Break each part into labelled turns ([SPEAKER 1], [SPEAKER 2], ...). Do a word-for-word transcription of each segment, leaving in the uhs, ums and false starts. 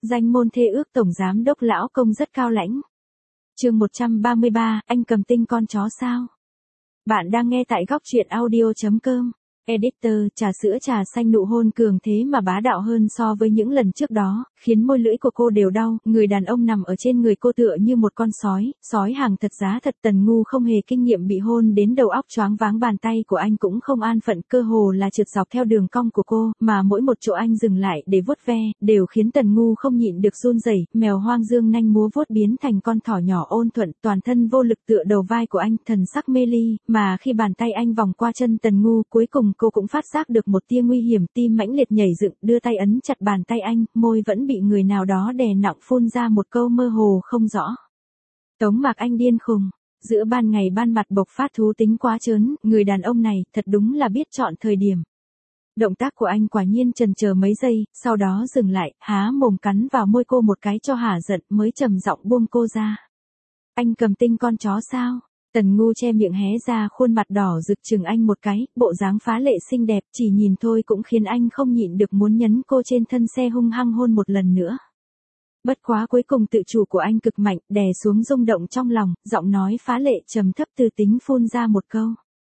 [SPEAKER 1] Danh môn thê ước tổng giám đốc lão công rất cao lãnh. Chương một trăm ba mươi ba, anh cầm tinh con chó sao? Bạn đang nghe tại góc truyện audio chấm com. Editor, trà sữa trà xanh nụ hôn cường thế mà bá đạo hơn so với những lần trước đó, khiến môi lưỡi của cô đều đau, người đàn ông nằm ở trên người cô tựa như một con sói, sói hàng thật giá thật. Tần Ngu không hề kinh nghiệm bị hôn đến đầu óc choáng váng, bàn tay của anh cũng không an phận, cơ hồ là trượt dọc theo đường cong của cô, mà mỗi một chỗ anh dừng lại để vuốt ve, đều khiến Tần Ngu không nhịn được run rẩy. Mèo hoang dương nanh múa vuốt biến thành con thỏ nhỏ ôn thuận, toàn thân vô lực tựa đầu vai của anh, thần sắc mê ly, mà khi bàn tay anh vòng qua chân Tần Ngu, cuối cùng cô cũng phát giác được một tia nguy hiểm, tim mãnh liệt nhảy dựng, đưa tay ấn chặt bàn tay anh, môi vẫn bị người nào đó đè nặng, phun ra một câu mơ hồ không rõ. Tống Mạc Anh điên khùng, giữa ban ngày ban mặt bộc phát thú tính quá trớn, người đàn ông này thật đúng là biết chọn thời điểm. Động tác của anh quả nhiên chần chờ mấy giây, sau đó dừng lại, há mồm cắn vào môi cô một cái cho hả giận, mới trầm giọng buông cô ra. Anh cầm tinh con chó sao? Tần Ngu che miệng hé ra, khuôn mặt đỏ rực chừng anh một cái, bộ dáng phá lệ xinh đẹp, chỉ nhìn thôi cũng khiến anh không nhịn được muốn nhấn cô trên thân xe hung hăng hôn một lần nữa. Bất quá cuối cùng tự chủ của anh cực mạnh, đè xuống rung động trong lòng, giọng nói phá lệ trầm thấp từ tính phun ra một câu.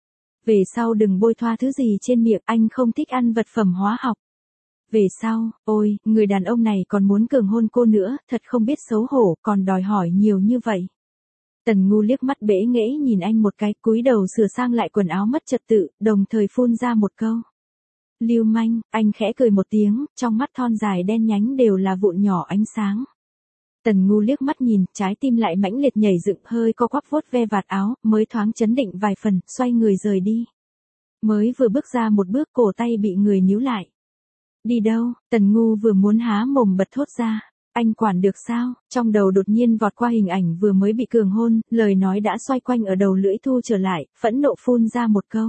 [SPEAKER 1] Về sau đừng bôi thoa thứ gì trên miệng, anh không thích ăn vật phẩm hóa học. Về sau, ôi, người đàn ông này còn muốn cường hôn cô nữa, thật không biết xấu hổ, còn đòi hỏi nhiều như vậy. Tần Ngu liếc mắt bẽ nghễ nhìn anh một cái, cúi đầu sửa sang lại quần áo mất trật tự, đồng thời phun ra một câu. Lưu manh, anh khẽ cười một tiếng, trong mắt thon dài đen nhánh đều là vụn nhỏ ánh sáng. Tần Ngu liếc mắt nhìn, trái tim lại mãnh liệt nhảy dựng, hơi co quắp vuốt ve vạt áo, mới thoáng chấn định vài phần, xoay người rời đi. Mới vừa bước ra một bước, cổ tay bị người níu lại. Đi đâu? Tần Ngu vừa muốn há mồm bật thốt ra. Anh quản được sao? Trong đầu đột nhiên vọt qua hình ảnh vừa mới bị cường hôn, lời nói đã xoay quanh ở đầu lưỡi thu trở lại, phẫn nộ phun ra một câu.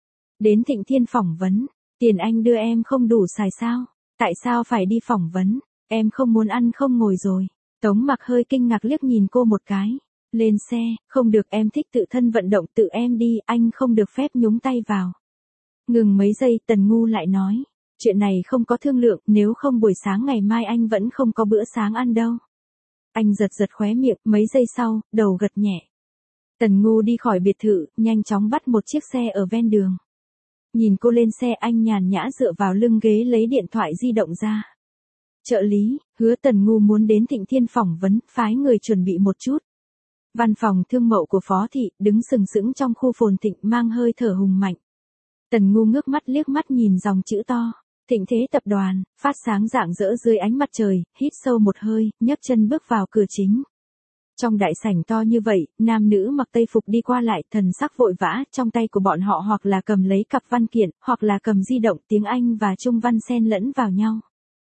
[SPEAKER 1] Đến Thịnh Thiên phỏng vấn, tiền anh đưa em không đủ xài sao? Tại sao phải đi phỏng vấn? Em không muốn ăn không ngồi rồi. Tống Mặc hơi kinh ngạc liếc nhìn cô một cái. Lên xe, không được, em thích tự thân vận động, tự em đi, anh không được phép nhúng tay vào. Ngừng mấy giây, Tần Ngu lại nói. Chuyện này không có thương lượng, nếu không buổi sáng ngày mai anh vẫn không có bữa sáng ăn đâu. Anh giật giật khóe miệng, mấy giây sau, đầu gật nhẹ. Tần Ngu đi khỏi biệt thự, nhanh chóng bắt một chiếc xe ở ven đường. Nhìn cô lên xe, anh nhàn nhã dựa vào lưng ghế lấy điện thoại di động ra. Trợ lý, hứa Tần Ngu muốn đến Thịnh Thiên phỏng vấn, phái người chuẩn bị một chút. Văn phòng thương mậu của Phó Thị, đứng sừng sững trong khu phồn thịnh, mang hơi thở hùng mạnh. Tần Ngu ngước mắt liếc mắt nhìn dòng chữ to. Thịnh Thế Tập đoàn, phát sáng rạng rỡ dưới ánh mặt trời, hít sâu một hơi, nhấc chân bước vào cửa chính. Trong đại sảnh to như vậy, nam nữ mặc tây phục đi qua lại, thần sắc vội vã, trong tay của bọn họ hoặc là cầm lấy cặp văn kiện, hoặc là cầm di động, tiếng Anh và Trung văn xen lẫn vào nhau.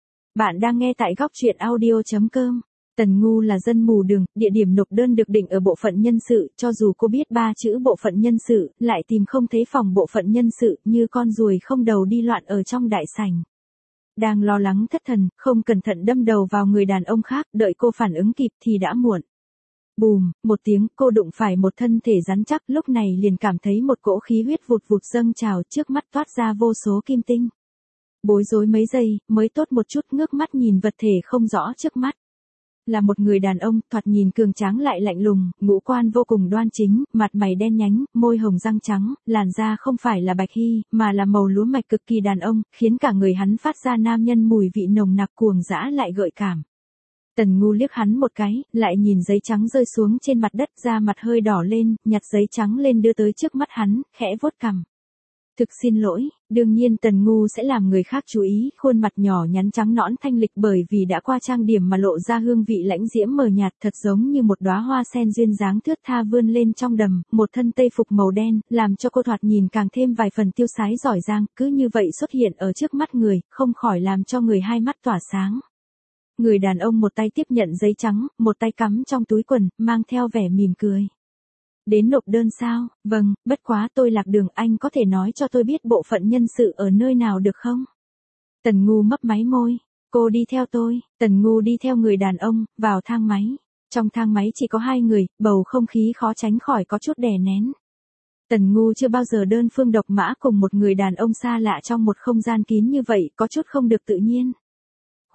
[SPEAKER 1] Bạn đang nghe tại góc truyện audio chấm com. Tần Ngu là dân mù đường, địa điểm nộp đơn được định ở bộ phận nhân sự, cho dù cô biết ba chữ bộ phận nhân sự, lại tìm không thấy phòng bộ phận nhân sự, như con ruồi không đầu đi loạn ở trong đại sảnh. Đang lo lắng thất thần, không cẩn thận đâm đầu vào người đàn ông khác, đợi cô phản ứng kịp thì đã muộn. Bùm, một tiếng, cô đụng phải một thân thể rắn chắc, lúc này liền cảm thấy một cỗ khí huyết vụt vụt dâng trào, trước mắt toát ra vô số kim tinh. Bối rối mấy giây, mới tốt một chút, ngước mắt nhìn vật thể không rõ trước mắt. Là một người đàn ông, thoạt nhìn cường tráng lại lạnh lùng, ngũ quan vô cùng đoan chính, mặt mày đen nhánh, môi hồng răng trắng, làn da không phải là bạch hy, mà là màu lúa mạch cực kỳ đàn ông, khiến cả người hắn phát ra nam nhân mùi vị nồng nặc cuồng dã lại gợi cảm. Tần Ngu liếc hắn một cái, lại nhìn giấy trắng rơi xuống trên mặt đất, da mặt hơi đỏ lên, nhặt giấy trắng lên đưa tới trước mắt hắn, khẽ vuốt cằm. Thực xin lỗi, đương nhiên Tần Ngu sẽ làm người khác chú ý, khuôn mặt nhỏ nhắn trắng nõn thanh lịch bởi vì đã qua trang điểm mà lộ ra hương vị lãnh diễm mờ nhạt, thật giống như một đóa hoa sen duyên dáng thướt tha vươn lên trong đầm, một thân tây phục màu đen, làm cho cô thoạt nhìn càng thêm vài phần tiêu sái giỏi giang, cứ như vậy xuất hiện ở trước mắt người, không khỏi làm cho người hai mắt tỏa sáng. Người đàn ông một tay tiếp nhận giấy trắng, một tay cắm trong túi quần, mang theo vẻ mỉm cười. Đến nộp đơn sao? Vâng, bất quá tôi lạc đường, anh có thể nói cho tôi biết bộ phận nhân sự ở nơi nào được không? Tần Ngu mấp máy môi. Cô đi theo tôi. Tần Ngu đi theo người đàn ông, vào thang máy. Trong thang máy chỉ có hai người, bầu không khí khó tránh khỏi có chút đè nén. Tần Ngu chưa bao giờ đơn phương độc mã cùng một người đàn ông xa lạ trong một không gian kín như vậy, có chút không được tự nhiên.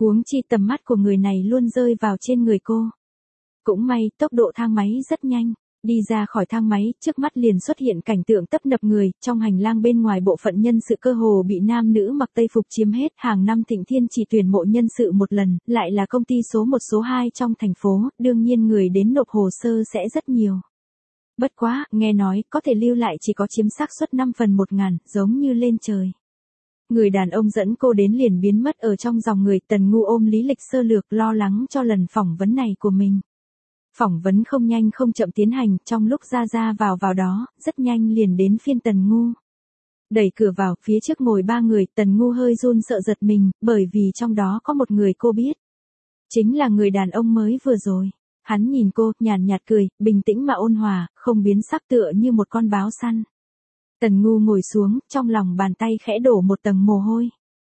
[SPEAKER 1] Huống chi tầm mắt của người này luôn rơi vào trên người cô. Cũng may, tốc độ thang máy rất nhanh. Đi ra khỏi thang máy, trước mắt liền xuất hiện cảnh tượng tấp nập người, trong hành lang bên ngoài bộ phận nhân sự cơ hồ bị nam nữ mặc tây phục chiếm hết, hàng năm Thịnh Thiên chỉ tuyển mộ nhân sự một lần, lại là công ty số một số hai trong thành phố, đương nhiên người đến nộp hồ sơ sẽ rất nhiều. Bất quá, nghe nói, có thể lưu lại chỉ có chiếm xác suất năm phần một ngàn, giống như lên trời. Người đàn ông dẫn cô đến liền biến mất ở trong dòng người, Tần Ngu ôm lý lịch sơ lược lo lắng cho lần phỏng vấn này của mình. Phỏng vấn không nhanh không chậm tiến hành, trong lúc ra ra vào vào đó, rất nhanh liền đến phiên Tần Ngu. Đẩy cửa vào, phía trước ngồi ba người, Tần Ngu hơi run sợ giật mình, bởi vì trong đó có một người cô biết. Chính là người đàn ông mới vừa rồi. Hắn nhìn cô, nhàn nhạt cười, bình tĩnh mà ôn hòa, không biến sắc tựa như một con báo săn. Tần Ngu ngồi xuống, trong lòng bàn tay khẽ đổ một tầng mồ hôi.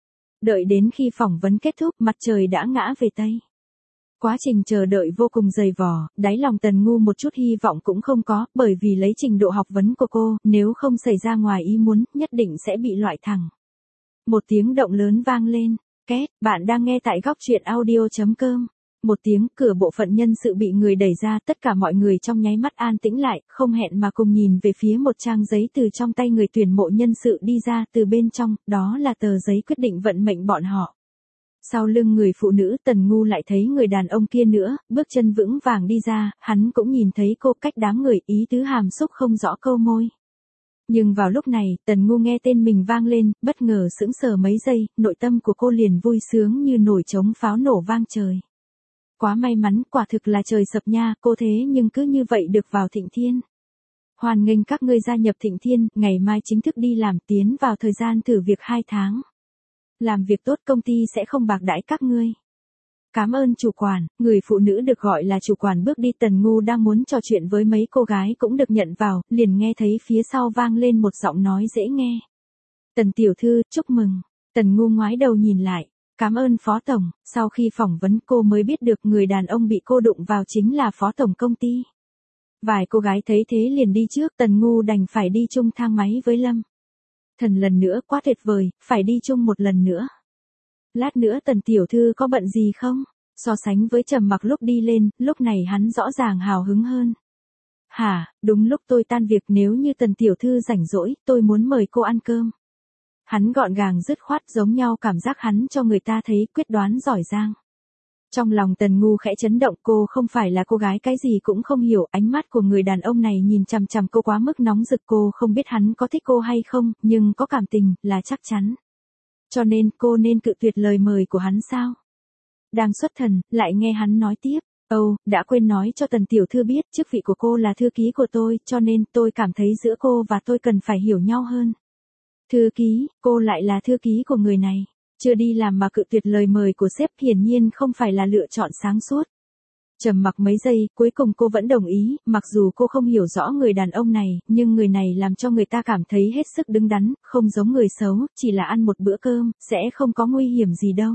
[SPEAKER 1] Đợi đến khi phỏng vấn kết thúc, mặt trời đã ngã về Tây. Quá trình chờ đợi vô cùng dày vò, đáy lòng Tần Ngu một chút hy vọng cũng không có, bởi vì lấy trình độ học vấn của cô, nếu không xảy ra ngoài ý muốn, nhất định sẽ bị loại thẳng. Một tiếng động lớn vang lên, két, bạn đang nghe tại góc truyện audio chấm com. Một tiếng, cửa bộ phận nhân sự bị người đẩy ra, tất cả mọi người trong nháy mắt an tĩnh lại, không hẹn mà cùng nhìn về phía một trang giấy từ trong tay người tuyển mộ nhân sự đi ra, từ bên trong, đó là tờ giấy quyết định vận mệnh bọn họ. Sau lưng người phụ nữ, Tần Ngu lại thấy người đàn ông kia nữa, bước chân vững vàng đi ra, hắn cũng nhìn thấy cô, cách đám người, ý tứ hàm xúc không rõ câu môi. Nhưng vào lúc này, Tần Ngu nghe tên mình vang lên, bất ngờ sững sờ mấy giây, nội tâm của cô liền vui sướng như nổi trống pháo nổ vang trời. Quá may mắn, quả thực là trời sập nha, cô thế nhưng cứ như vậy được vào Thịnh Thiên. Hoan nghênh các ngươi gia nhập Thịnh Thiên, ngày mai chính thức đi làm, tiến vào thời gian thử việc hai tháng. Làm việc tốt công ty sẽ không bạc đãi các ngươi. Cảm ơn chủ quản, người phụ nữ được gọi là chủ quản bước đi. Tần Ngu đang muốn trò chuyện với mấy cô gái cũng được nhận vào, liền nghe thấy phía sau vang lên một giọng nói dễ nghe. Tần tiểu thư, chúc mừng. Tần Ngu ngoái đầu nhìn lại. Cảm ơn phó tổng, sau khi phỏng vấn cô mới biết được người đàn ông bị cô đụng vào chính là phó tổng công ty. Vài cô gái thấy thế liền đi trước, Tần Ngu đành phải đi chung thang máy với Lâm Thần lần nữa, quá tuyệt vời, phải đi chung một lần nữa. Lát nữa Tần tiểu thư có bận gì không? So sánh với Trầm Mặc lúc đi lên, lúc này hắn rõ ràng hào hứng hơn. Hả, đúng lúc tôi tan việc, nếu như Tần tiểu thư rảnh rỗi, tôi muốn mời cô ăn cơm. Hắn gọn gàng dứt khoát, giống nhau cảm giác hắn cho người ta thấy quyết đoán giỏi giang. Trong lòng Tần Ngu khẽ chấn động, cô không phải là cô gái cái gì cũng không hiểu, ánh mắt của người đàn ông này nhìn chằm chằm cô quá mức nóng rực, cô không biết hắn có thích cô hay không, nhưng có cảm tình, là chắc chắn. Cho nên, cô nên cự tuyệt lời mời của hắn sao? Đang xuất thần, lại nghe hắn nói tiếp, ồ, oh, đã quên nói cho Tần tiểu thư biết, chức vị của cô là thư ký của tôi, cho nên tôi cảm thấy giữa cô và tôi cần phải hiểu nhau hơn. Thư ký, cô lại là thư ký của người này. Chưa đi làm mà cự tuyệt lời mời của sếp, hiển nhiên không phải là lựa chọn sáng suốt. Trầm mặc mấy giây, cuối cùng cô vẫn đồng ý, mặc dù cô không hiểu rõ người đàn ông này, nhưng người này làm cho người ta cảm thấy hết sức đứng đắn, không giống người xấu, chỉ là ăn một bữa cơm, sẽ không có nguy hiểm gì đâu.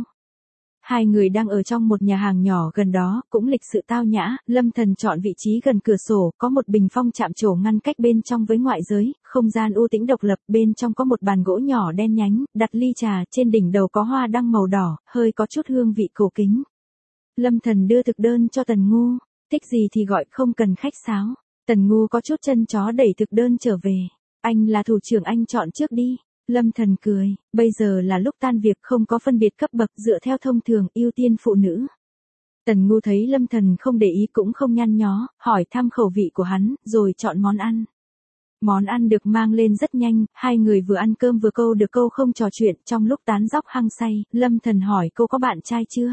[SPEAKER 1] Hai người đang ở trong một nhà hàng nhỏ gần đó, cũng lịch sự tao nhã, Lâm Thần chọn vị trí gần cửa sổ, có một bình phong chạm trổ ngăn cách bên trong với ngoại giới, không gian u tĩnh độc lập, bên trong có một bàn gỗ nhỏ đen nhánh, đặt ly trà, trên đỉnh đầu có hoa đăng màu đỏ, hơi có chút hương vị cổ kính. Lâm Thần đưa thực đơn cho Tần Ngu, thích gì thì gọi, không cần khách sáo. Tần Ngu có chút chân chó đẩy thực đơn trở về, anh là thủ trưởng, anh chọn trước đi. Lâm Thần cười, bây giờ là lúc tan việc, không có phân biệt cấp bậc, dựa theo thông thường, ưu tiên phụ nữ. Tần Ngu thấy Lâm Thần không để ý cũng không nhăn nhó, hỏi thăm khẩu vị của hắn, rồi chọn món ăn. Món ăn được mang lên rất nhanh, hai người vừa ăn cơm vừa câu được câu không trò chuyện, trong lúc tán dóc hăng say, Lâm Thần hỏi cô có bạn trai chưa?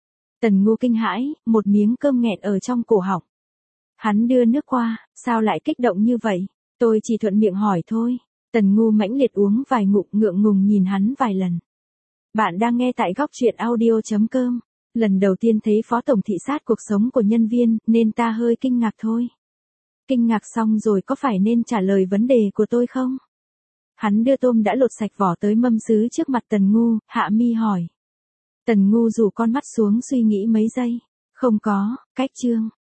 [SPEAKER 1] Tần Ngu kinh hãi, một miếng cơm nghẹn ở trong cổ họng. Hắn đưa nước qua, sao lại kích động như vậy? Tôi chỉ thuận miệng hỏi thôi. Tần Ngu mãnh liệt uống vài ngụm, ngượng ngùng nhìn hắn vài lần. Bạn đang nghe tại góc truyện audio chấm com. Lần đầu tiên thấy phó tổng thị sát cuộc sống của nhân viên, nên ta hơi kinh ngạc thôi. Kinh ngạc xong rồi có phải nên trả lời vấn đề của tôi không? Hắn đưa tôm đã lột sạch vỏ tới mâm sứ trước mặt Tần Ngu, hạ mi hỏi. Tần Ngu rủ con mắt xuống suy nghĩ mấy giây. Không có, cách chương.